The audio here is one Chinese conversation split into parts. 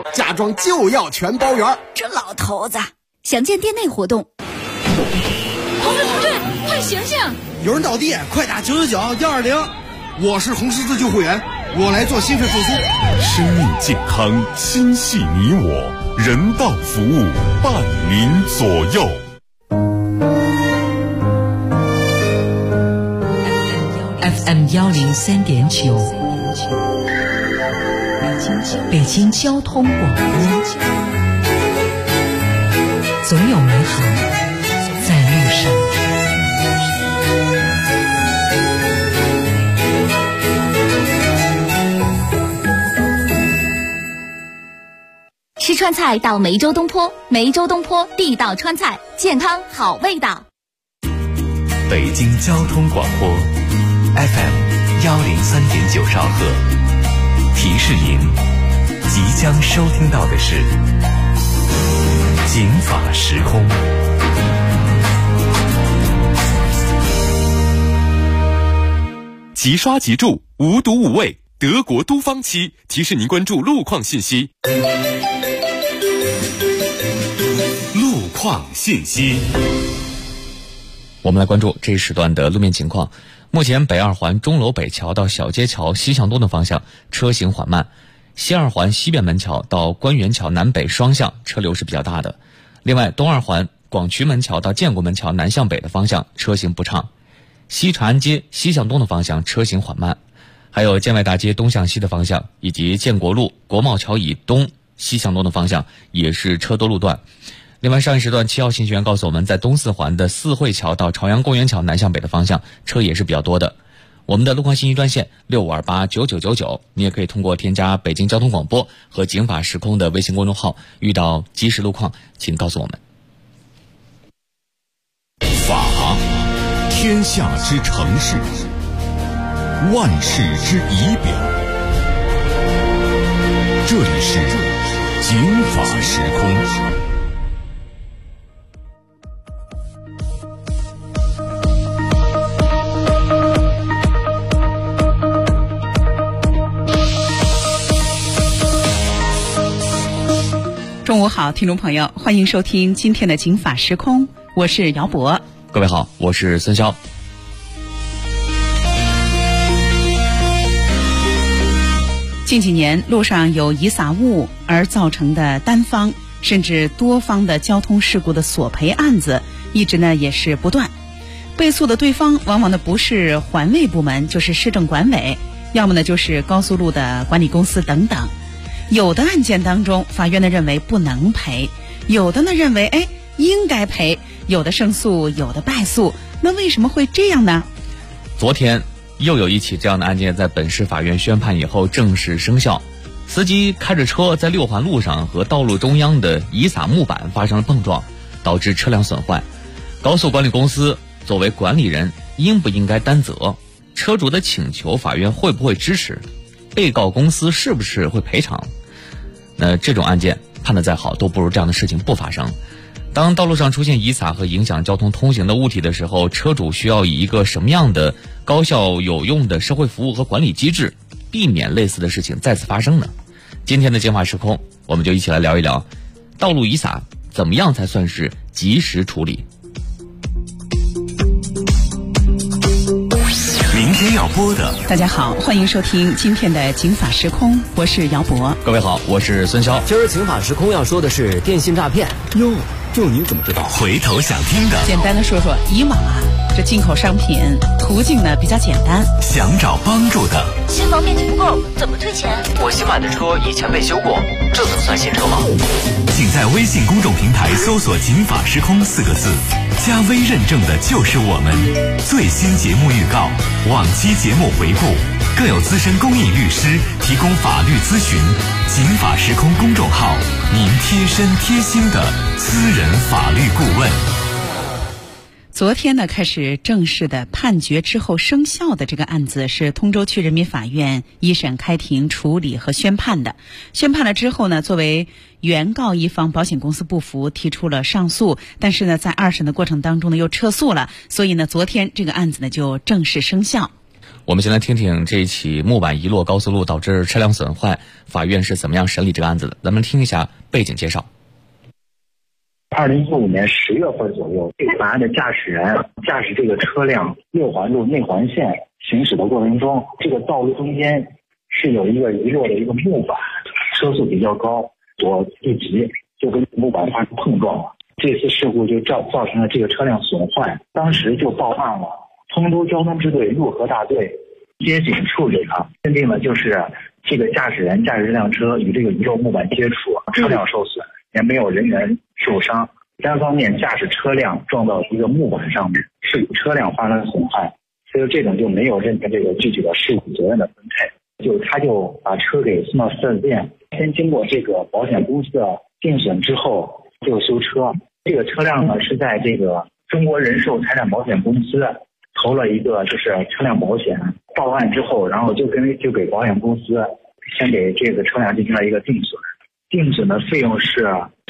嫁妆就要全包圆。 这老头子想见店内活动。 同志，快醒醒！ 有人倒地，快打999-120。 我是红十字救护员，我来做心肺复苏。 生命健康，心系你我，人道服务伴您左右。 FM 103.9，北京交通广播，总有美好在路上。 吃川菜到梅州东坡，梅州东坡地道川菜，健康好味道。 北京交通广播 FM 103.9兆赫，提示您即将收听到的是警法时空。 即刷即住，无毒无味，德国都芳漆提示您关注路况信息。路况信息， 我们来关注这一时段的路面情况。目前北二环钟楼北桥到小街桥西向东的方向车行缓慢，西二环西便门桥到官园桥南北双向车流是比较大的。另外，东二环广渠门桥到建国门桥南向北的方向车行不畅，西长安街西向东的方向车行缓慢，还有建外大街东向西的方向以及建国路国贸桥以东西向东的方向也是车多路段。另外，上一时段7号信息员告诉我们，在东四环的四惠桥到朝阳公园桥南向北的方向车也是比较多的。我们的路况信息专线65289999，你也可以通过添加北京交通广播和警法时空的微信公众号，遇到即时路况请告诉我们。 法，天下之城市，万事之仪表。这里是警法时空。 中午好，听众朋友，欢迎收听今天的警法时空，我是姚博。 各位好，我是孙潇。 近几年路上有遗撒物而造成的单方甚至多方的交通事故的索赔案子一直呢也是不断，被诉的对方往往呢不是环卫部门就是市政管委，要么呢就是高速路的管理公司等等。有的案件当中，法院呢认为不能赔，有的呢认为应该赔，有的胜诉，有的败诉。那为什么会这样呢？ 昨天又有一起这样的案件在本市法院宣判以后正式生效。司机开着车在6环路上和道路中央的遗撒木板发生了碰撞，导致车辆损坏。高速管理公司作为管理人应不应该担责？车主的请求法院会不会支持？被告公司是不是会赔偿？那这种案件判得再好，都不如这样的事情不发生。当道路上出现遗撒和影响交通通行的物体的时候，车主需要以一个什么样的高效有用的社会服务和管理机制，避免类似的事情再次发生呢？今天的警法时空，我们就一起来聊一聊道路遗撒怎么样才算是及时处理。 明天要播的， 大家好，欢迎收听今天的警法时空，我是姚博。 各位好，我是孙潇。 今儿警法时空要说的是电信诈骗。 哟，这您怎么知道？ 回头想听的， 简单的说说，以往这进口商品途径呢比较简单， 想找帮助的， 新房面积不够怎么退钱？ 我新买的车以前被修过，这能算新车吗？ 请在微信公众平台搜索警法时空4个字，加微认证的就是我们。最新节目预告，往期节目回顾，更有资深公益律师提供法律咨询。警法时空公众号，您贴身贴心的私人法律顾问。 昨天呢，开始正式的判决之后生效的这个案子是通州区人民法院一审开庭处理和宣判的。宣判了之后呢，作为原告一方保险公司不服，提出了上诉，但是呢，在2审的过程当中呢又撤诉了，所以呢，昨天这个案子呢就正式生效。 我们先来听听这一起木板遗落高速路导致车辆损坏，法院是怎么样审理这个案子的？咱们听一下背景介绍。 2015年10月份左右，这个本案的驾驶人驾驶这个车辆六环路内环线行驶的过程中，这个道路中间是有一个遗落的一个木板，车速比较高，所一急就跟木板发生碰撞了。这次事故就造成了这个车辆损坏，当时就报案了。通州交通支队潞河大队接警处理了，认定了就是这个驾驶人驾驶这辆车与这个遗落木板接触，车辆受损，也没有人员受伤。单方面驾驶车辆撞到一个木板上面，是车辆发生损害，所以这种就没有认定这个具体的事故责任的分配，他就把车给送到4S店，先经过这个保险公司的定损之后就修车。这个车辆呢是在这个中国人寿财产保险公司投了一个就是车辆保险，报案之后，然后就给保险公司先给这个车辆进行了一个定损，定损的费用是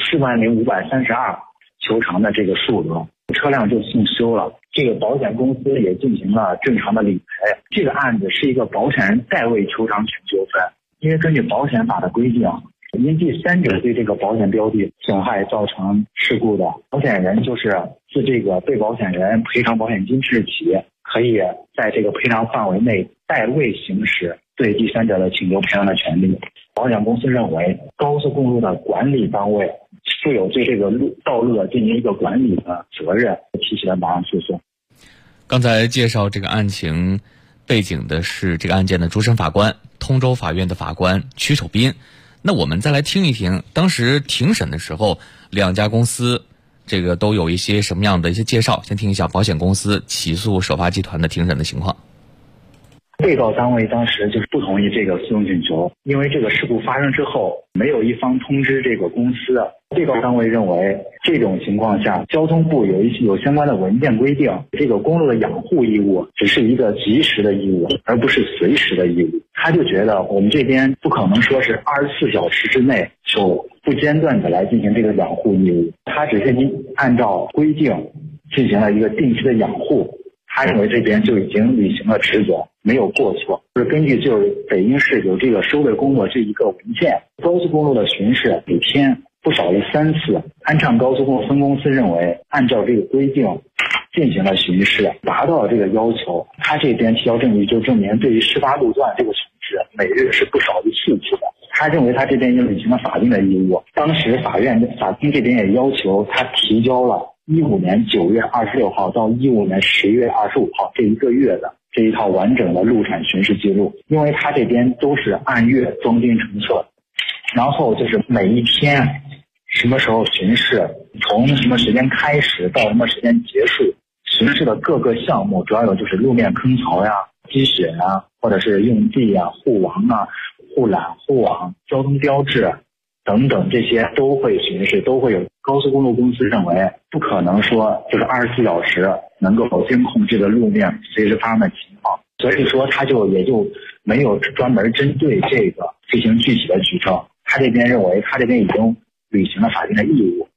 40532求偿的这个数额，车辆就送修了。这个保险公司也进行了正常的理赔。这个案子是一个保险人代位求偿权纠纷，因为根据保险法的规定，因第三者对这个保险标的损害造成事故的，保险人就是自这个被保险人赔偿保险金之日起，可以在这个赔偿范围内代位行使对第三者的请求赔偿的权利。保险公司认为高速公路的管理单位负有对这个道路进行一个管理的责任，提起了本案诉讼。 刚才介绍这个案情背景的是这个案件的主审法官，通州法院的法官曲守斌。那我们再来听一听当时庭审的时候，两家公司这个都有一些什么样的一些介绍。先听一下保险公司起诉首发集团的庭审的情况。 被告单位当时就是不同意这个诉讼请求，因为这个事故发生之后，没有一方通知这个公司。被告单位认为，这种情况下，交通部有相关的文件规定，这个公路的养护义务只是一个及时的义务，而不是随时的义务。他就觉得我们这边不可能说是24小时之内就不间断的来进行这个养护义务，他只是按照规定进行了一个定期的养护。他认为这边就已经履行了职责，没有过错。就是根据就是北京市有这个收费工作这一个文件，高速公路的巡视每天不少于3次。安畅高速公路分公司认为，按照这个规定进行了巡视，达到了这个要求。他这边提交证据就证明，对于事发路段这个巡视每日是不少于4次的。他认为他这边已经履行了法定的义务。当时法庭这边也要求他提交了15年9月26号到15年10月25号这一个月的这一套完整的路产巡视记录，因为他这边都是按月装订成册，然后就是每一天什么时候巡视，从什么时间开始到什么时间结束，巡视的各个项目主要有就是路面坑槽呀、积雪呀，或者是用地啊、护网啊、护栏、护网、交通标志等等，这些都会巡视，都会有。高速公路公司认为不可能说就是24小时能够监控这个路面随时发生的情况，所以说他也就没有专门针对这个进行具体的举证。他这边认为他这边已经履行了法定的义务。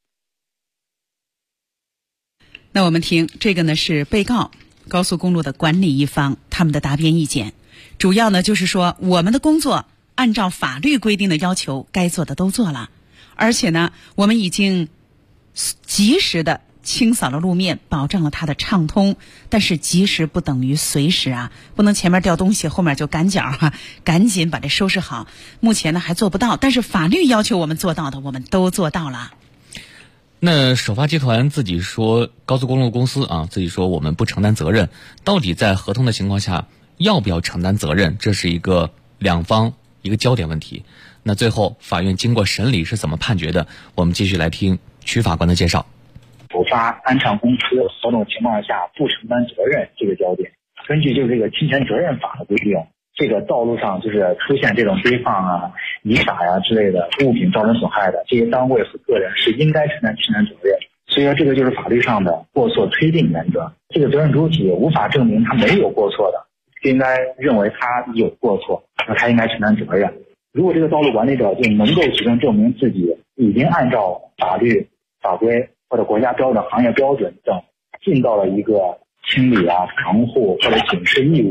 那我们听这个呢是被告高速公路的管理一方他们的答辩意见，主要呢就是说我们的工作按照法律规定的要求该做的都做了，而且呢我们已经及时的清扫了路面，保证了它的畅通，但是及时不等于随时啊，不能前面掉东西后面就赶脚啊，赶紧把这收拾好。目前呢还做不到，但是法律要求我们做到的我们都做到了。 那首发集团自己说，高速公路公司自己说我们不承担责任，到底在合同的情况下要不要承担责任，这是一个两方一个焦点问题。那最后法院经过审理是怎么判决的，我们继续来听曲法官的介绍。 首发安畅公司某种情况下不承担责任这个焦点，根据就是这个侵权责任法的规定，这个道路上就是出现这种堆放啊、遗撒呀之类的物品造成损害的，这些单位和个人是应该承担侵权责任。所以说这个就是法律上的过错推定原则，这个责任主体无法证明他没有过错的，就应该认为他有过错，那他应该承担责任。如果这个道路管理者就能够举证证明自己已经按照法律法规或者国家标准、行业标准等尽到了一个清理啊、防护或者警示义务的，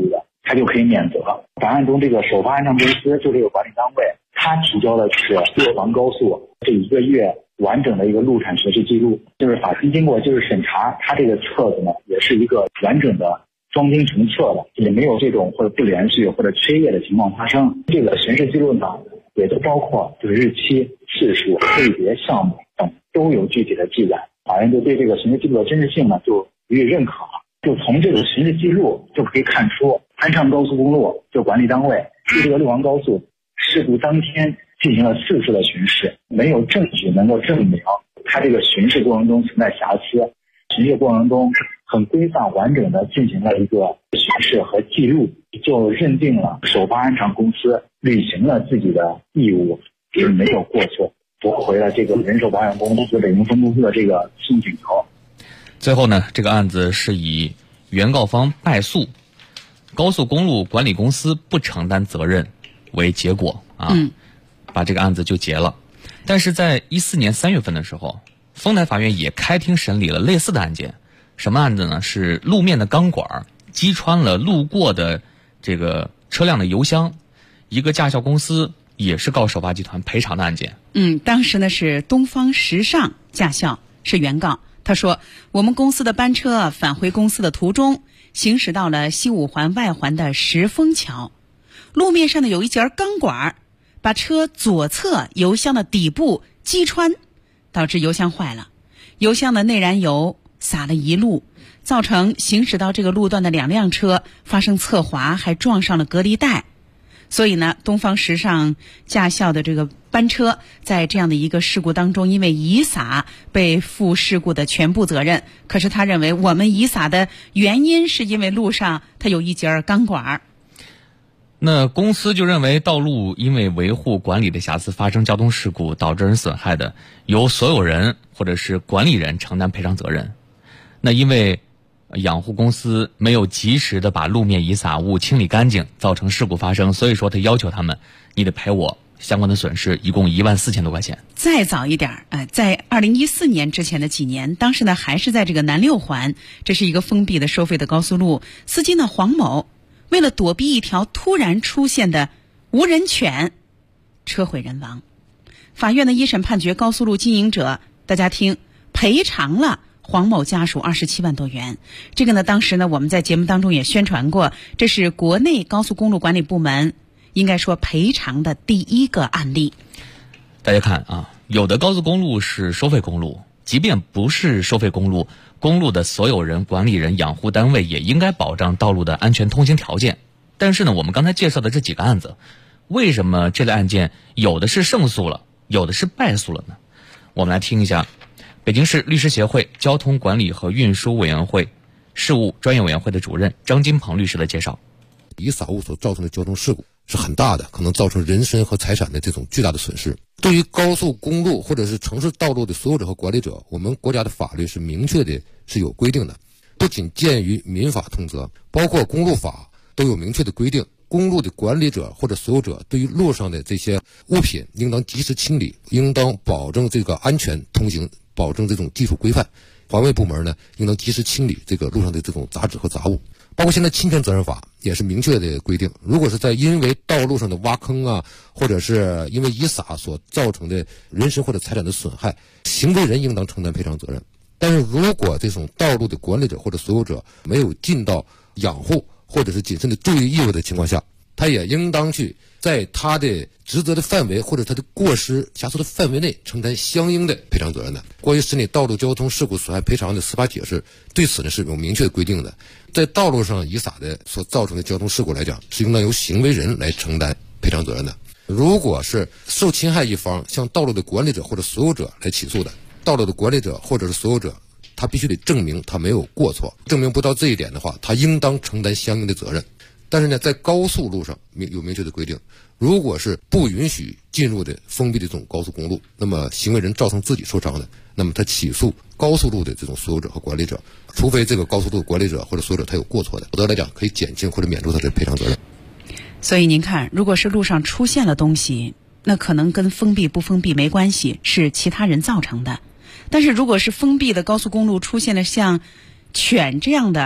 他就可以免责。本案中这个首发安畅公司就这个管理单位，他提交的是洛阳高速这1个月完整的一个路产学习记录，就是法庭经过审查，他这个册子呢也是一个完整的装订成册的，也没有这种或者不连续或者缺页的情况发生。这个巡视记录呢也都包括日期、次数、类别、项目等都有具体的记载。法院就对这个巡视记录的真实性呢就予以认可了。就从这个巡视记录就可以看出，安畅高速公路就管理单位对这个洛阳高速事故当天进行了4次的巡视，没有证据能够证明他这个巡视过程中存在瑕疵。巡视过程中很规范完整的进行了一个巡视和记录，就认定了首发安畅公司履行了自己的义务，是没有过错，驳回了这个人寿保险公司北京分公司的这个诉讼请求。 最后呢，这个案子是以原告方败诉，高速公路管理公司不承担责任为结果把这个案子就结了。但是在14年3月份的时候，丰台法院也开庭审理了类似的案件。什么案子呢？是路面的钢管击穿了路过的这个车辆的油箱，一个驾校公司也是告首发集团赔偿的案件。 当时呢是东方时尚驾校是原告。他说，我们公司的班车返回公司的途中，行驶到了西五环外环的石峰桥，路面上呢有一节钢管把车左侧油箱的底部击穿，导致油箱坏了，油箱的内燃油洒了一路，造成行驶到这个路段的2辆车发生侧滑，还撞上了隔离带。所以呢，东方时尚驾校的这个班车在这样的一个事故当中，因为遗撒被负事故的全部责任。可是他认为我们遗撒的原因是因为路上它有一节钢管。 那公司就认为道路因为维护管理的瑕疵发生交通事故导致人损害的，由所有人或者是管理人承担赔偿责任。那因为养护公司没有及时的把路面遗撒物清理干净，造成事故发生，所以说他要求他们，你得赔我相关的损失，一共14000多块钱。 再早一点，在2014年之前的几年，当时呢还是在这个南6环，这是一个封闭的收费的高速路，司机呢黄某为了躲避一条突然出现的无人犬，车毁人亡。法院的一审判决高速路经营者，大家听，赔偿了黄某家属27万多元。这个呢，当时呢我们在节目当中也宣传过，这是国内高速公路管理部门应该说赔偿的第一个案例。 大家看有的高速公路是收费公路，即便不是收费公路，公路的所有人、管理人、养护单位也应该保障道路的安全通行条件。但是呢，我们刚才介绍的这几个案子，为什么这类案件有的是胜诉了，有的是败诉了呢？我们来听一下北京市律师协会交通管理和运输委员会事务专业委员会的主任张金鹏律师的介绍。 遗撒物所造成的交通事故是很大的，可能造成人身和财产的这种巨大的损失。对于高速公路或者是城市道路的所有者和管理者，我们国家的法律是明确的是有规定的，不仅见于民法通则，包括公路法都有明确的规定。公路的管理者或者所有者对于路上的这些物品应当及时清理，应当保证这个安全通行，保证这种技术规范。环卫部门呢，应当及时清理这个路上的这种杂质和杂物。包括现在侵权责任法也是明确的规定，如果是在因为道路上的挖坑或者是因为遗撒所造成的人身或者财产的损害，行为人应当承担赔偿责任。但是如果这种道路的管理者或者所有者没有尽到养护或者是谨慎的注意义务的情况下，他也应当去在他的职责的范围或者他的过失瑕疵的范围内承担相应的赔偿责任的。关于审理道路交通事故损害赔偿的司法解释，对此呢是有明确的规定的。在道路上遗撒的所造成的交通事故来讲，是应当由行为人来承担赔偿责任的。如果是受侵害一方向道路的管理者或者所有者来起诉的，道路的管理者或者是所有者，他必须得证明他没有过错，证明不到这一点的话，他应当承担相应的责任。但是呢，在高速路上有明确的规定，如果是不允许进入的封闭的这种高速公路，那么行为人造成自己受伤的，那么他起诉高速路的这种所有者和管理者，除非这个高速路管理者或者所有者他有过错的，否则来讲可以减轻或者免除他的赔偿责任。 所以您看，如果是路上出现了东西，那可能跟封闭不封闭没关系，是其他人造成的。但是如果是封闭的高速公路出现了像犬这样的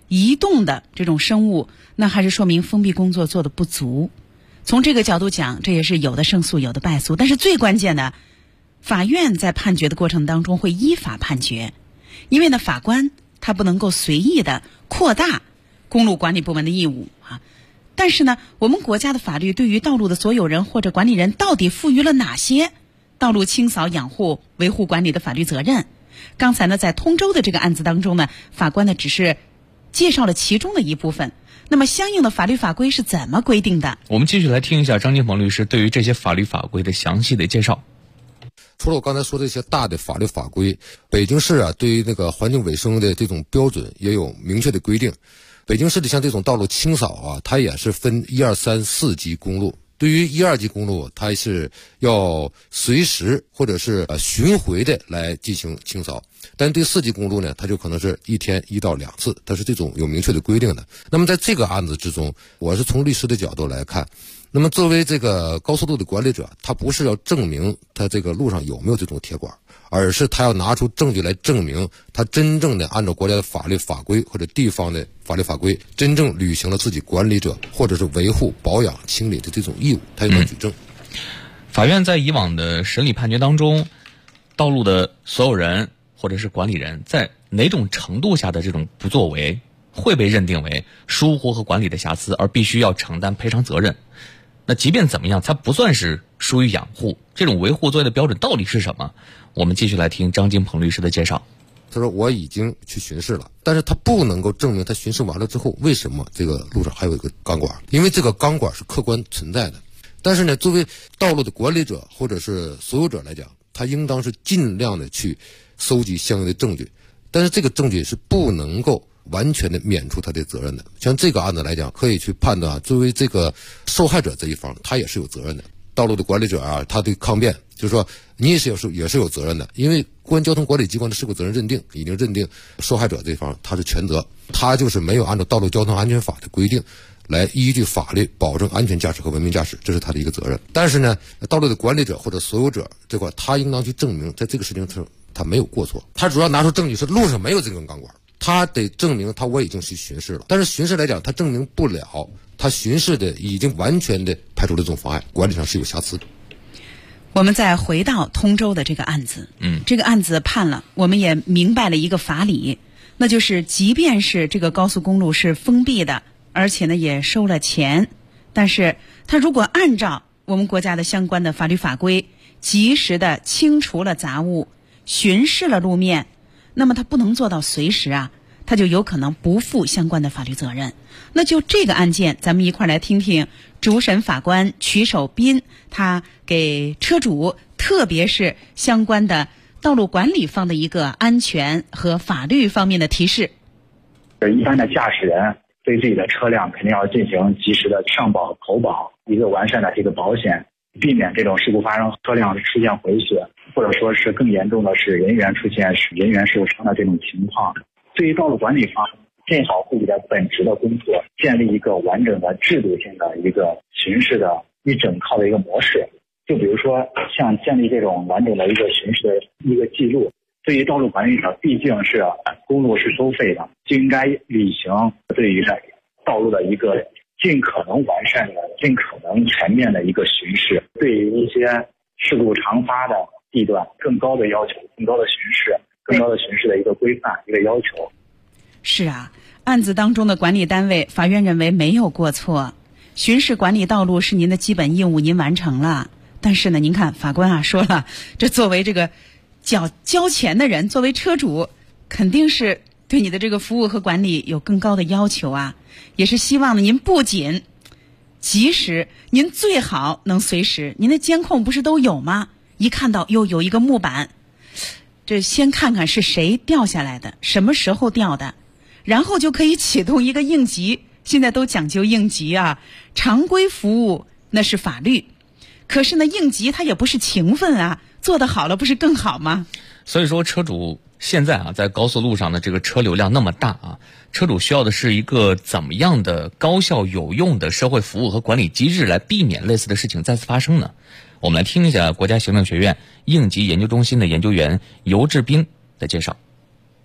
移动的这种生物，那还是说明封闭工作做得不足。从这个角度讲，这也是有的胜诉有的败诉。但是最关键的，法院在判决的过程当中会依法判决，因为呢法官他不能够随意的扩大公路管理部门的义务啊。但是呢，我们国家的法律对于道路的所有人或者管理人到底赋予了哪些道路清扫、养护、维护管理的法律责任？刚才呢在通州的这个案子当中呢，法官呢只是介绍了其中的一部分。那么相应的法律法规是怎么规定的？ 我们继续来听一下张金鹏律师对于这些法律法规的详细的介绍。 除了我刚才说的一些大的法律法规，北京市啊对于那个环境卫生的这种标准也有明确的规定。北京市的像这种道路清扫啊，它也是分1、2、3、4级公路。对于1、2级公路，它是要随时或者是巡回的来进行清扫，但对4级公路呢，它就可能是1天1到2次，它是这种有明确的规定的。那么在这个案子之中，我是从律师的角度来看，那么作为这个高速路的管理者，他不是要证明他这个路上有没有这种铁管，而是他要拿出证据来证明他真正的按照国家的法律法规或者地方的法律法规，真正履行了自己管理者或者是维护、保养、清理的这种义务，他应该举证。 法院在以往的审理判决当中，道路的所有人或者是管理人在哪种程度下的这种不作为会被认定为疏忽和管理的瑕疵，而必须要承担赔偿责任。那即便怎么样，它不算是疏于养护，这种维护作业的标准到底是什么？我们继续来听张金鹏律师的介绍。 他说我已经去巡视了，但是他不能够证明他巡视完了之后为什么这个路上还有一个钢管，因为这个钢管是客观存在的。但是呢，作为道路的管理者或者是所有者来讲，他应当是尽量的去搜集相应的证据，但是这个证据是不能够完全的免除他的责任的。像这个案子来讲，可以去判断作为这个受害者这一方，他也是有责任的。道路的管理者啊，他对抗辩就是说你也是有责任的，因为公安交通管理机关的事故责任认定已经认定受害者这一方他是全责，他就是没有按照道路交通安全法的规定来依据法律保证安全驾驶和文明驾驶，这是他的一个责任。但是呢，道路的管理者或者所有者这块，他应当去证明在这个事情上他没有过错。他主要拿出证据是路上没有这根钢管，他得证明我已经去巡视了。但是巡视来讲，他证明不了他巡视的已经完全的排除了这种妨碍，管理上是有瑕疵的。 我们再回到通州的这个案子，这个案子判了，我们也明白了一个法理，那就是即便是这个高速公路是封闭的，而且呢也收了钱，但是他如果按照我们国家的相关的法律法规，及时的清除了杂物，巡视了路面，那么他不能做到随时啊，他就有可能不负相关的法律责任。那就这个案件，咱们一块来听听主审法官曲守斌他给车主，特别是相关的道路管理方的一个安全和法律方面的提示。 一般的驾驶人对自己的车辆肯定要进行及时的上保、投保，一个完善的这个保险，避免这种事故发生，车辆出现毁损，或者说是更严重的是人员出现人员受伤的这种情况。对于道路管理方，尽好自己的本职的工作，建立一个完整的制度性的一个巡视的一整套的一个模式。就比如说像建立这种完整的一个巡视的一个记录，对于道路管理者，毕竟是公路是收费的，就应该履行对于道路的一个尽可能完善的、尽可能全面的一个巡视，对于一些事故常发的地段更高的要求、更高的巡视、更高的巡视的一个规范、一个要求。 是啊，案子当中的管理单位，法院认为没有过错，巡视管理道路是您的基本义务，您完成了。但是呢，您看法官啊说了，这作为这个交钱的人，作为车主，肯定是对你的这个服务和管理有更高的要求啊，也是希望呢您不仅及时，您最好能随时。您的监控不是都有吗？一看到又有一个木板，这先看看是谁掉下来的，什么时候掉的，然后就可以启动一个应急。现在都讲究应急啊，常规服务那是法律，可是呢应急它也不是情分啊，做得好了不是更好吗？ 所以说车主现在在高速路上的这个车流量那么大啊，车主需要的是一个怎么样的高效有用的社会服务和管理机制来避免类似的事情再次发生呢？我们来听一下国家行政学院应急研究中心的研究员尤志斌的介绍。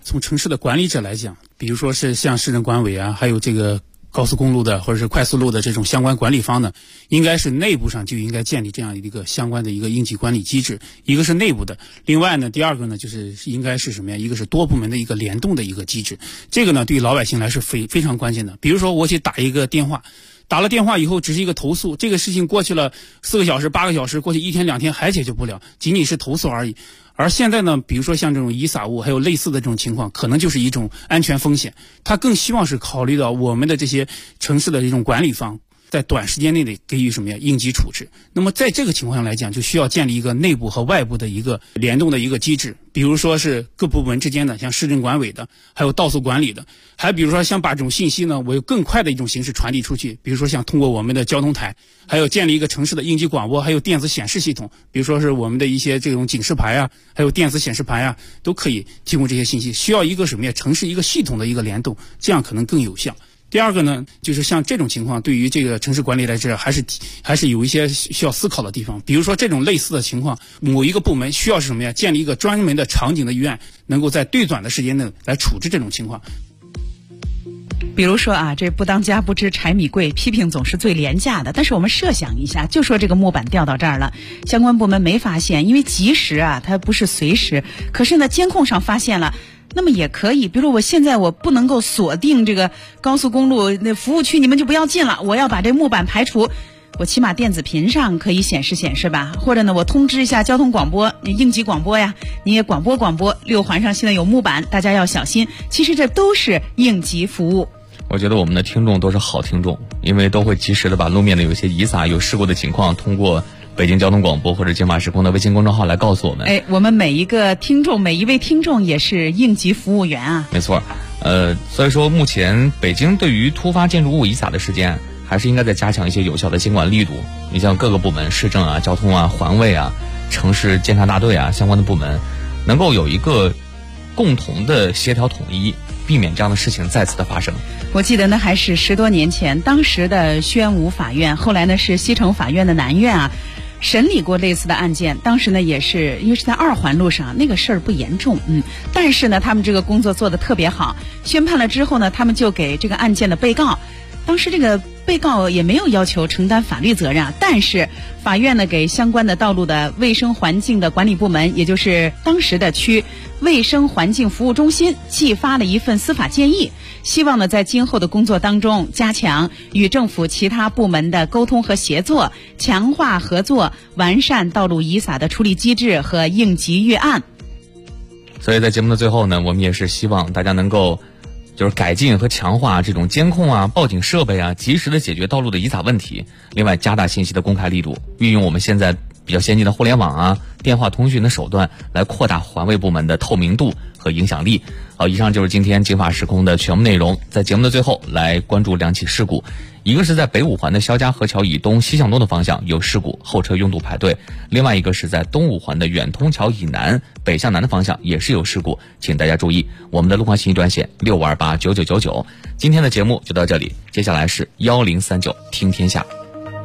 从城市的管理者来讲，比如说是像市政管委啊，还有这个高速公路的或者是快速路的这种相关管理方呢，应该是内部上就应该建立这样一个相关的一个应急管理机制，一个是内部的，另外呢，第二个呢就是应该是什么呀？一个是多部门的一个联动的一个机制，这个呢对于老百姓来说非常关键的。比如说我去打一个电话，打了电话以后只是一个投诉，这个事情过去了4个小时、8个小时，过去1天2天还解决不了，仅仅是投诉而已。而现在呢，比如说像这种遗撒物还有类似的这种情况，可能就是一种安全风险，他更希望是考虑到我们的这些城市的这种管理方在短时间内的给予什么呀应急处置。那么在这个情况下来讲，就需要建立一个内部和外部的一个联动的一个机制，比如说是各部门之间的，像市政管委的，还有道路管理的，还比如说想把这种信息呢，我有更快的一种形式传递出去，比如说像通过我们的交通台，还有建立一个城市的应急广播，还有电子显示系统，比如说是我们的一些这种警示牌啊，还有电子显示牌啊，都可以提供这些信息。需要一个什么呀？城市一个系统的一个联动，这样可能更有效。第二个呢，就是像这种情况，对于这个城市管理来说，还是有一些需要思考的地方。比如说这种类似的情况，某一个部门需要是什么呀？建立一个专门的场景的医院，能够在最短的时间内来处置这种情况。 比如说啊，这不当家不知柴米贵，批评总是最廉价的。但是我们设想一下，就说这个木板掉到这儿了，相关部门没发现，因为及时啊，它不是随时。可是呢，监控上发现了。那么也可以，比如我现在我不能够锁定这个高速公路那服务区，你们就不要进了，我要把这木板排除。我起码电子屏上可以显示吧，或者呢，我通知一下交通广播、应急广播呀，你也广播6环上现在有木板，大家要小心。其实这都是应急服务。 我觉得我们的听众都是好听众，因为都会及时的把路面的有些遗撒、有事故的情况通过北京交通广播或者警法时空的微信公众号来告诉我们。 我们每一位听众也是应急服务员啊。 没错，所以说目前北京对于突发建筑物遗撒的事件，还是应该再加强一些有效的监管力度。你像各个部门，市政啊、交通啊、环卫啊、城市监察大队啊，相关的部门，能够有一个共同的协调统一，避免这样的事情再次的发生。 我记得呢，还是10多年前，当时的宣武法院，后来呢是西城法院的南院啊，审理过类似的案件。当时呢也是因为是在2环路上，那个事儿不严重，但是呢他们这个工作做得特别好。宣判了之后呢，他们就给这个案件的被告，当时这个被告也没有要求承担法律责任啊，但是法院呢给相关的道路的卫生环境的管理部门，也就是当时的区卫生环境服务中心寄发了一份司法建议，希望呢在今后的工作当中加强与政府其他部门的沟通和协作，强化合作，完善道路遗撒的处理机制和应急预案。 所以在节目的最后呢，我们也是希望大家能够就是改进和强化这种监控啊、报警设备啊，及时的解决道路的遗撒问题。另外，加大信息的公开力度，运用我们现在比较先进的互联网啊、电话通讯的手段，来扩大环卫部门的透明度和影响力。好，以上就是今天警法时空的全部内容。在节目的最后，来关注2起事故。一个是在北5环的肖家河桥以东西向东的方向有事故，后车拥堵排队；另外一个是在东5环的远通桥以南北向南的方向也是有事故，请大家注意。我们的路况信息专线65289999。今天的节目就到这里，接下来是1039听天下。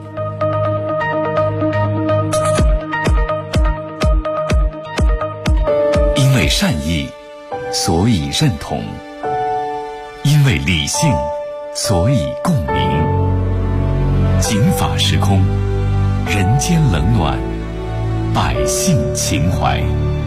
因为善意，所以认同；因为理性，所以共鸣。警法时空，人间冷暖，百姓情怀。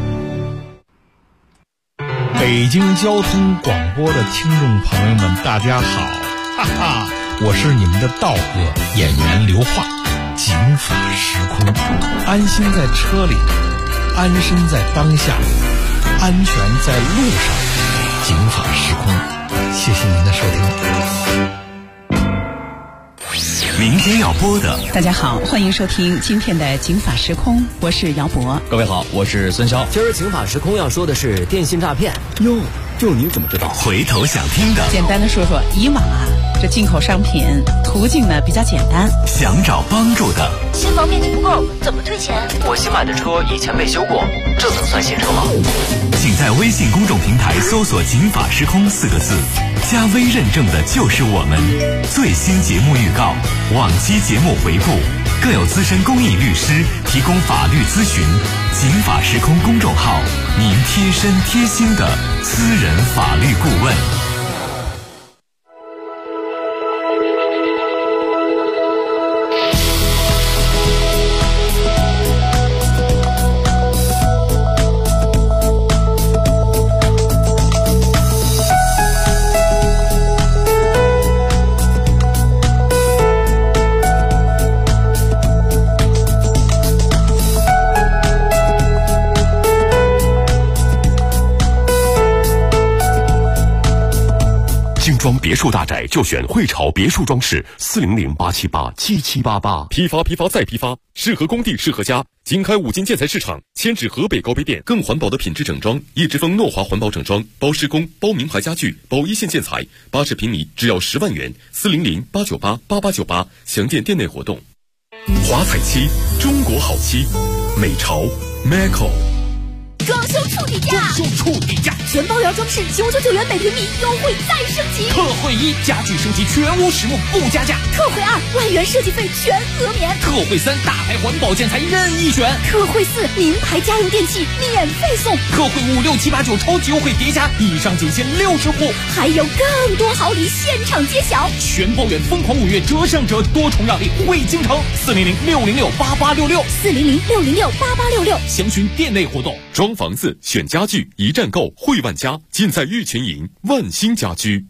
北京交通广播的听众朋友们，大家好，哈哈，我是你们的道哥演员刘化。警法时空，安心在车里，安身在当下，安全在路上。警法时空，谢谢您的收听。 明天要播的， 大家好，欢迎收听今天的警法时空，我是姚博。 各位好，我是孙骁。 今儿警法时空要说的是电信诈骗哟，就您怎么知道？ 回头想听的， 简单的说说，以往啊，这进口商品途径呢比较简单， 想找帮助的， 新房面积不够怎么退钱？ 我新买的车以前被修过，这能算新车吗？ 请在微信公众平台搜索警法时空4个字，加微认证的就是我们。最新节目预告，往期节目回顾， 更有资深公益律师提供法律咨询。警法时空公众号，您贴身贴心的私人法律顾问。 装别墅大宅就选汇潮别墅装饰，400-878-7788，批发再批发，适合工地适合家。经开5金建材市场，迁至河北高碑店，更环保的品质整装。叶之峰诺华环保整装，包施工，包名牌家具，包一线建材，80平米只要10万元，400-898-8898，详见店内活动。华彩漆，中国好漆，美潮 Maco。 装修处理价，全包圆装饰999元每平米，优惠再升级。 特惠1，家具升级全屋实木不加价。 特惠2，万元设计费全额免。 特惠3，大牌环保建材任意选。 特惠4，名牌家用电器免费送。 特惠5、6、7、8、9超级优惠叠加，以上仅限60户， 还有更多好礼现场揭晓。 全包圆疯狂5月折上折，多重让利惠京城，400-606-8866，400-606-8866，详询店内活动。 装房子选家具，一站购汇万家，尽在玉泉营万兴家居。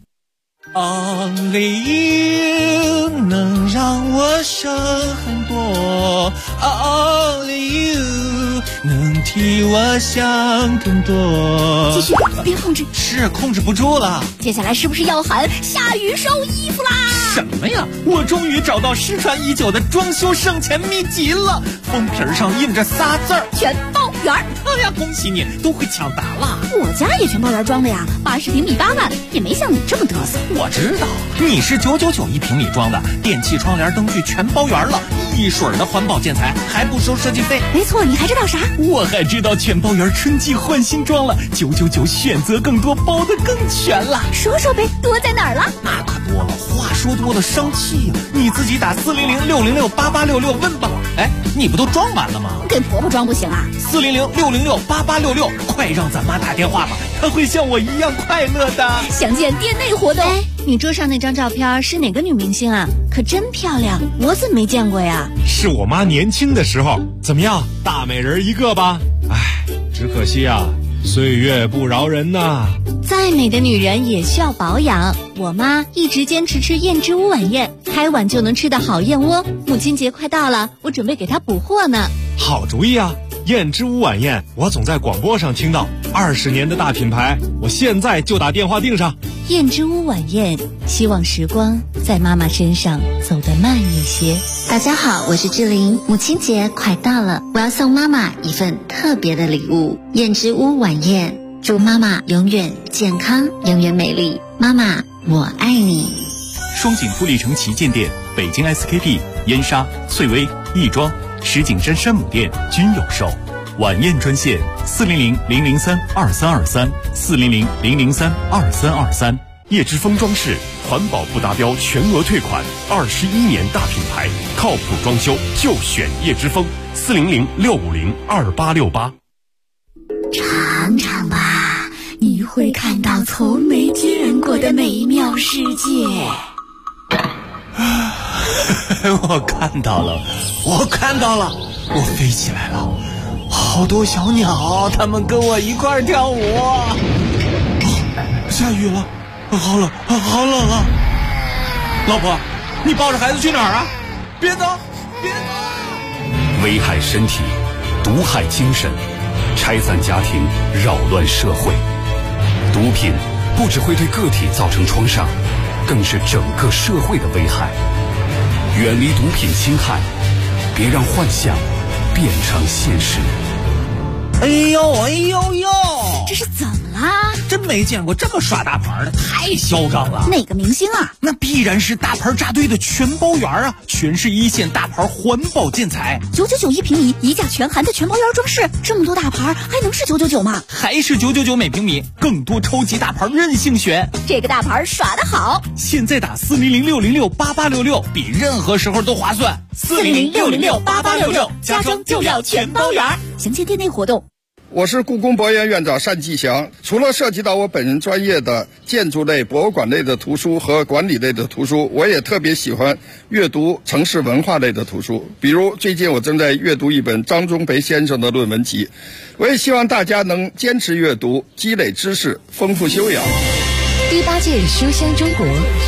Only you 能让我省很多 ，Only you 能替我想更多。 继续，别控制， 是控制不住了。 接下来是不是要喊下雨收衣服啦？ 什么呀？我终于找到失传已久的装修省钱秘籍了，封皮上印着仨字儿： 全包圆。 哎呀，恭喜你，都会抢答了。 我家也全包圆装的呀，80平米8万，也没像你这么嘚瑟。 我知道，你是999一平米装的，电器、窗帘、灯具全包圆了，一水的环保建材，还不收设计费。 没错，你还知道啥？ 我还知道全包圆春季换新装了，999选择更多，包得更全了。 说说呗，多在哪儿了？ 那可多了，话说多了生气呀！你自己打400-606-8866问吧。哎，你不都装完了吗？ 跟婆婆装不行啊 ！400-606-8866，快让咱妈打电话吧，她会像我一样快乐的。 详见店内活动。哎，你桌上那张照片是哪个女明星啊？可真漂亮，我怎么没见过呀？ 是我妈年轻的时候。怎么样，大美人一个吧？哎，只可惜啊，岁月不饶人呐。 再美的女人也需要保养，我妈一直坚持吃燕之屋晚宴，开碗就能吃的好燕窝。母亲节快到了，我准备给她补货呢。 好主意啊！燕之屋晚宴，我总在广播上听到，20年的大品牌，我现在就打电话订上。 燕之屋晚宴，希望时光在妈妈身上走得慢一些。 大家好，我是志玲，母亲节快到了，我要送妈妈一份特别的礼物——燕之屋晚宴，祝妈妈永远健康，永远美丽。妈妈，我爱你。 双井富力城旗舰店、北京 SKP、燕莎、翠微、亦庄、石景山山姆店均有售。晚宴专线400-003-2323，400-003-2323。 叶之峰装饰，环保不达标全额退款，21年大品牌，靠谱装修就选叶之峰，400-650-2868。 尝尝吧，你会看到从没见过的美妙世界。 我看到了，我飞起来了，好多小鸟，它们跟我一块跳舞。下雨了，好冷啊！老婆，你抱着孩子去哪儿啊？别走！ 危害身体，毒害精神，拆散家庭，扰乱社会。毒品不只会对个体造成创伤，更是整个社会的危害。远离毒品侵害，别让幻想变成现实。 哎呦！ 这是怎么啦？ 这美没见过这么耍大牌的，太嚣张了。 哪个明星啊？ 那必然是大牌扎堆的全包园啊，全是一线大牌环保建材 ，999一平米，一价全含的全包园装饰，这么多大牌还能是999吗？ 还是999每平米，更多超级大牌任性选。 这个大牌耍得好， 现在打400-606-8866，比任何时候都划算。 400-606-8866，家装就要全包园。详见店内活动。 我是故宫博物院院长单霁翔。除了涉及到我本人专业的建筑类、博物馆类的图书和管理类的图书，我也特别喜欢阅读城市文化类的图书。比如最近我正在阅读一本张忠培先生的论文集。我也希望大家能坚持阅读，积累知识，丰富修养。 第8届书香中国